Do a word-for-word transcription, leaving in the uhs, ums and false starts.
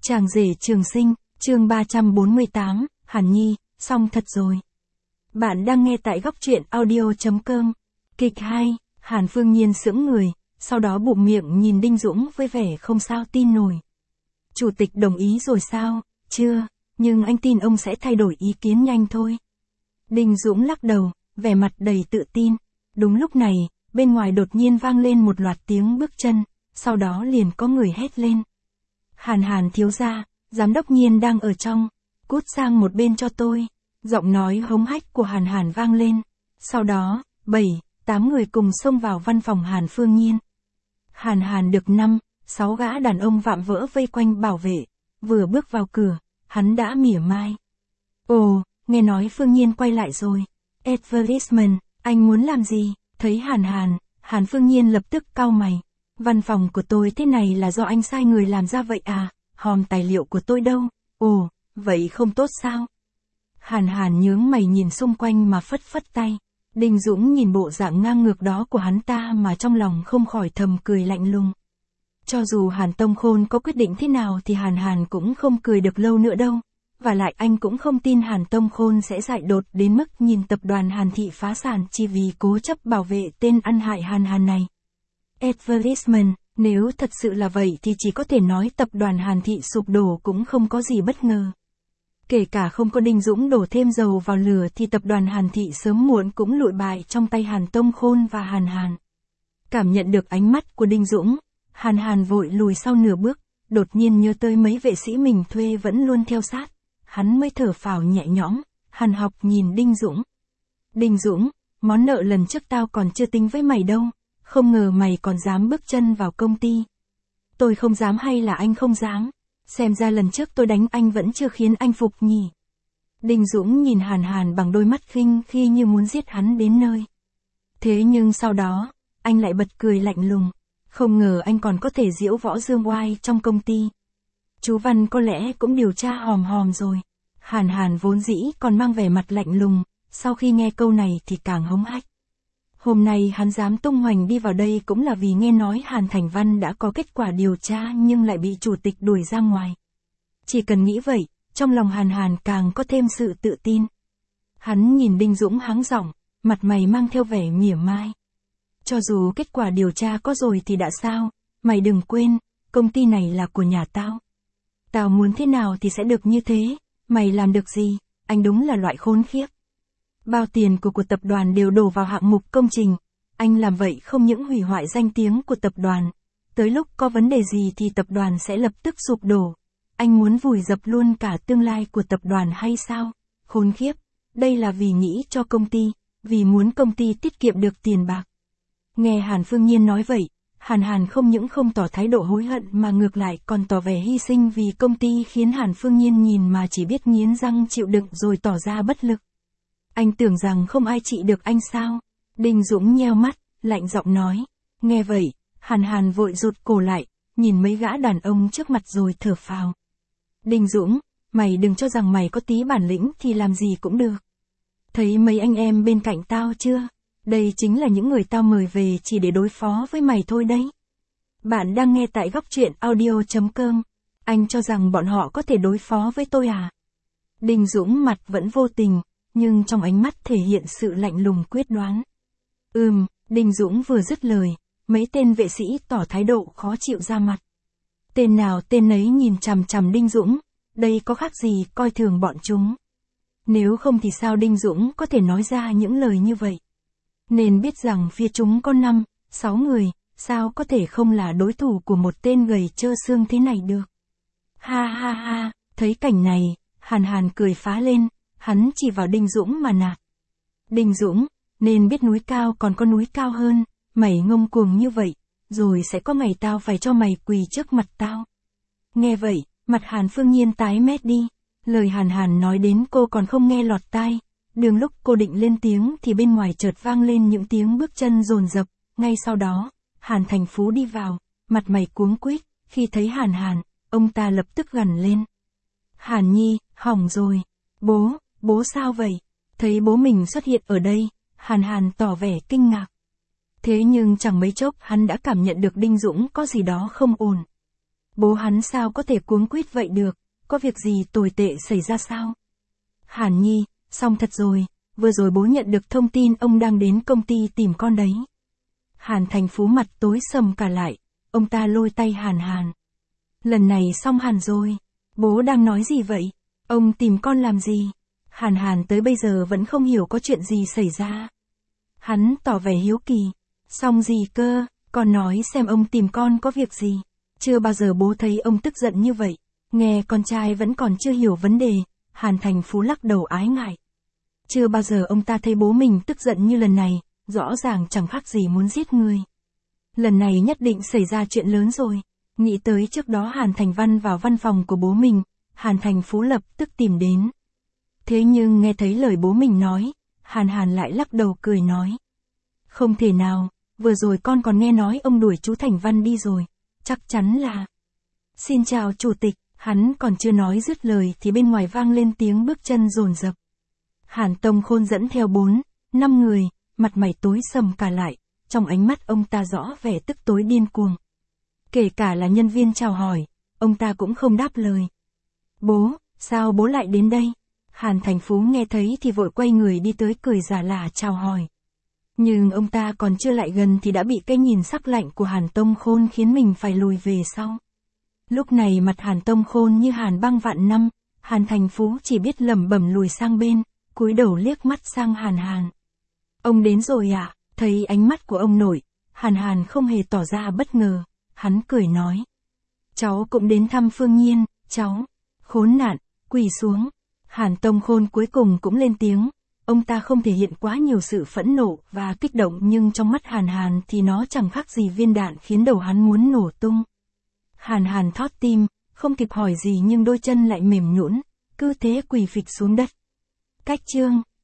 Chàng rể trường sinh, chương ba trăm bốn mươi tám, Hàn Nhi, xong thật rồi. Bạn đang nghe tại góc truyện audio.com. Kịch hai, Hàn Phương Nhiên sững người, sau đó bụm miệng nhìn Đinh Dũng với vẻ không sao tin nổi. Chủ tịch đồng ý rồi sao? Chưa, nhưng anh tin ông sẽ thay đổi ý kiến nhanh thôi. Đinh Dũng lắc đầu, vẻ mặt đầy tự tin. Đúng lúc này, bên ngoài đột nhiên vang lên một loạt tiếng bước chân, sau đó liền có người hét lên. Hàn Hàn thiếu gia, giám đốc Nhiên đang ở trong, cút sang một bên cho tôi. Giọng nói hống hách của Hàn Hàn vang lên. Sau đó, bảy, tám người cùng xông vào văn phòng Hàn Phương Nhiên. Hàn Hàn được năm, sáu gã đàn ông vạm vỡ vây quanh bảo vệ. Vừa bước vào cửa, hắn đã mỉa mai. Ồ, nghe nói Phương Nhiên quay lại rồi. Advertisement, anh muốn làm gì? Thấy Hàn Hàn, Hàn Phương Nhiên lập tức cau mày. Văn phòng của tôi thế này là do anh sai người làm ra vậy à? Hòm tài liệu của tôi đâu? Ồ, vậy không tốt sao? Hàn Hàn nhướng mày nhìn xung quanh mà phất phất tay. Đinh Dũng nhìn bộ dạng ngang ngược đó của hắn ta mà trong lòng không khỏi thầm cười lạnh lùng. Cho dù Hàn Tông Khôn có quyết định thế nào thì Hàn Hàn cũng không cười được lâu nữa đâu. Và lại anh cũng không tin Hàn Tông Khôn sẽ dại đột đến mức nhìn tập đoàn Hàn Thị phá sản chỉ vì cố chấp bảo vệ tên ăn hại Hàn Hàn này. Advertisement, nếu thật sự là vậy thì chỉ có thể nói tập đoàn Hàn Thị sụp đổ cũng không có gì bất ngờ. Kể cả không có Đinh Dũng đổ thêm dầu vào lửa thì tập đoàn Hàn Thị sớm muộn cũng lụi bại trong tay Hàn Tông Khôn và Hàn Hàn. Cảm nhận được ánh mắt của Đinh Dũng, Hàn Hàn vội lùi sau nửa bước, đột nhiên nhớ tới mấy vệ sĩ mình thuê vẫn luôn theo sát. Hắn mới thở phào nhẹ nhõm, Hàn Học nhìn Đinh Dũng. Đinh Dũng, món nợ lần trước tao còn chưa tính với mày đâu, không ngờ mày còn dám bước chân vào công ty. Tôi không dám hay là anh không dám? Xem ra lần trước tôi đánh anh vẫn chưa khiến anh phục nhỉ. Đinh Dũng nhìn Hàn Hàn bằng đôi mắt khinh khi như muốn giết hắn đến nơi. Thế nhưng sau đó, anh lại bật cười lạnh lùng. Không ngờ anh còn có thể diễu võ dương oai trong công ty. Chú Văn có lẽ cũng điều tra hòm hòm rồi. Hàn Hàn vốn dĩ còn mang vẻ mặt lạnh lùng, sau khi nghe câu này thì càng hống hách. Hôm nay hắn dám tung hoành đi vào đây cũng là vì nghe nói Hàn Thành Văn đã có kết quả điều tra nhưng lại bị chủ tịch đuổi ra ngoài. Chỉ cần nghĩ vậy, trong lòng Hàn Hàn càng có thêm sự tự tin. Hắn nhìn Đinh Dũng hắng giọng, mặt mày mang theo vẻ mỉa mai. Cho dù kết quả điều tra có rồi thì đã sao, mày đừng quên, công ty này là của nhà tao. Tao muốn thế nào thì sẽ được như thế, mày làm được gì, anh đúng là loại khốn khiếp. Bao tiền của của tập đoàn đều đổ vào hạng mục công trình, anh làm vậy không những hủy hoại danh tiếng của tập đoàn, tới lúc có vấn đề gì thì tập đoàn sẽ lập tức sụp đổ. Anh muốn vùi dập luôn cả tương lai của tập đoàn hay sao? Khốn khiếp, đây là vì nghĩ cho công ty, vì muốn công ty tiết kiệm được tiền bạc. Nghe Hàn Phương Nhiên nói vậy, Hàn Hàn không những không tỏ thái độ hối hận mà ngược lại còn tỏ vẻ hy sinh vì công ty khiến Hàn Phương Nhiên nhìn mà chỉ biết nghiến răng chịu đựng rồi tỏ ra bất lực. Anh tưởng rằng không ai trị được anh sao? Đinh Dũng nheo mắt, lạnh giọng nói. Nghe vậy, Hàn Hàn vội rụt cổ lại, nhìn mấy gã đàn ông trước mặt rồi thở phào. Đinh Dũng, mày đừng cho rằng mày có tí bản lĩnh thì làm gì cũng được. Thấy mấy anh em bên cạnh tao chưa? Đây chính là những người tao mời về chỉ để đối phó với mày thôi đấy. Bạn đang nghe tại góc truyện audio.com. Anh cho rằng bọn họ có thể đối phó với tôi à? Đinh Dũng mặt vẫn vô tình, nhưng trong ánh mắt thể hiện sự lạnh lùng quyết đoán. Ừm, Đinh Dũng vừa dứt lời, mấy tên vệ sĩ tỏ thái độ khó chịu ra mặt. Tên nào tên nấy nhìn chằm chằm Đinh Dũng, đây có khác gì coi thường bọn chúng. Nếu không thì sao Đinh Dũng có thể nói ra những lời như vậy? Nên biết rằng phía chúng có năm, sáu người, sao có thể không là đối thủ của một tên gầy trơ xương thế này được. Ha ha ha, thấy cảnh này, Hàn Hàn cười phá lên, hắn chỉ vào Đinh Dũng mà nạt. Đinh Dũng, nên biết núi cao còn có núi cao hơn, mày ngông cuồng như vậy, rồi sẽ có ngày tao phải cho mày quỳ trước mặt tao. Nghe vậy, mặt Hàn Phương Nhiên tái mét đi, lời Hàn Hàn nói đến cô còn không nghe lọt tai. Đường lúc cô định lên tiếng thì bên ngoài chợt vang lên những tiếng bước chân dồn dập, ngay sau đó, Hàn Thành Phú đi vào, mặt mày cuống quýt, khi thấy Hàn Hàn, ông ta lập tức gằn lên. Hàn Nhi, hỏng rồi, bố, bố sao vậy? Thấy bố mình xuất hiện ở đây, Hàn Hàn tỏ vẻ kinh ngạc. Thế nhưng chẳng mấy chốc hắn đã cảm nhận được Đinh Dũng có gì đó không ổn. Bố hắn sao có thể cuống quýt vậy được, có việc gì tồi tệ xảy ra sao? Hàn Nhi, xong thật rồi, vừa rồi bố nhận được thông tin ông đang đến công ty tìm con đấy. Hàn Thành Phú mặt tối sầm cả lại, ông ta lôi tay Hàn Hàn. Lần này xong hẳn rồi, bố đang nói gì vậy? Ông tìm con làm gì? Hàn Hàn tới bây giờ vẫn không hiểu có chuyện gì xảy ra. Hắn tỏ vẻ hiếu kỳ. Xong gì cơ, con nói xem ông tìm con có việc gì. Chưa bao giờ bố thấy ông tức giận như vậy. Nghe con trai vẫn còn chưa hiểu vấn đề, Hàn Thành Phú lắc đầu ái ngại. Chưa bao giờ ông ta thấy bố mình tức giận như lần này, rõ ràng chẳng khác gì muốn giết người. Lần này nhất định xảy ra chuyện lớn rồi. Nghĩ tới trước đó Hàn Thành Văn vào văn phòng của bố mình, Hàn Thành Phú lập tức tìm đến. Thế nhưng nghe thấy lời bố mình nói, Hàn Hàn lại lắc đầu cười nói. Không thể nào, vừa rồi con còn nghe nói ông đuổi chú Thành Văn đi rồi, chắc chắn là... Xin chào chủ tịch, hắn còn chưa nói dứt lời thì bên ngoài vang lên tiếng bước chân dồn dập. Hàn Tông Khôn dẫn theo bốn, năm người, mặt mày tối sầm cả lại, trong ánh mắt ông ta rõ vẻ tức tối điên cuồng. Kể cả là nhân viên chào hỏi, ông ta cũng không đáp lời. Bố, sao bố lại đến đây? Hàn Thành Phú nghe thấy thì vội quay người đi tới cười giả lả chào hỏi. Nhưng ông ta còn chưa lại gần thì đã bị cái nhìn sắc lạnh của Hàn Tông Khôn khiến mình phải lùi về sau. Lúc này mặt Hàn Tông Khôn như hàn băng vạn năm, Hàn Thành Phú chỉ biết lẩm bẩm lùi sang bên, cúi đầu liếc mắt sang Hàn Hàn. Ông đến rồi à? Thấy ánh mắt của ông nội, Hàn Hàn không hề tỏ ra bất ngờ, hắn cười nói. Cháu cũng đến thăm Phương Nhiên, cháu. Khốn nạn, quỳ xuống. Hàn Tông Khôn cuối cùng cũng lên tiếng. Ông ta không thể hiện quá nhiều sự phẫn nộ và kích động nhưng trong mắt Hàn Hàn thì nó chẳng khác gì viên đạn khiến đầu hắn muốn nổ tung. Hàn Hàn thót tim, không kịp hỏi gì nhưng đôi chân lại mềm nhũn, cứ thế quỳ phịch xuống đất. Cách chương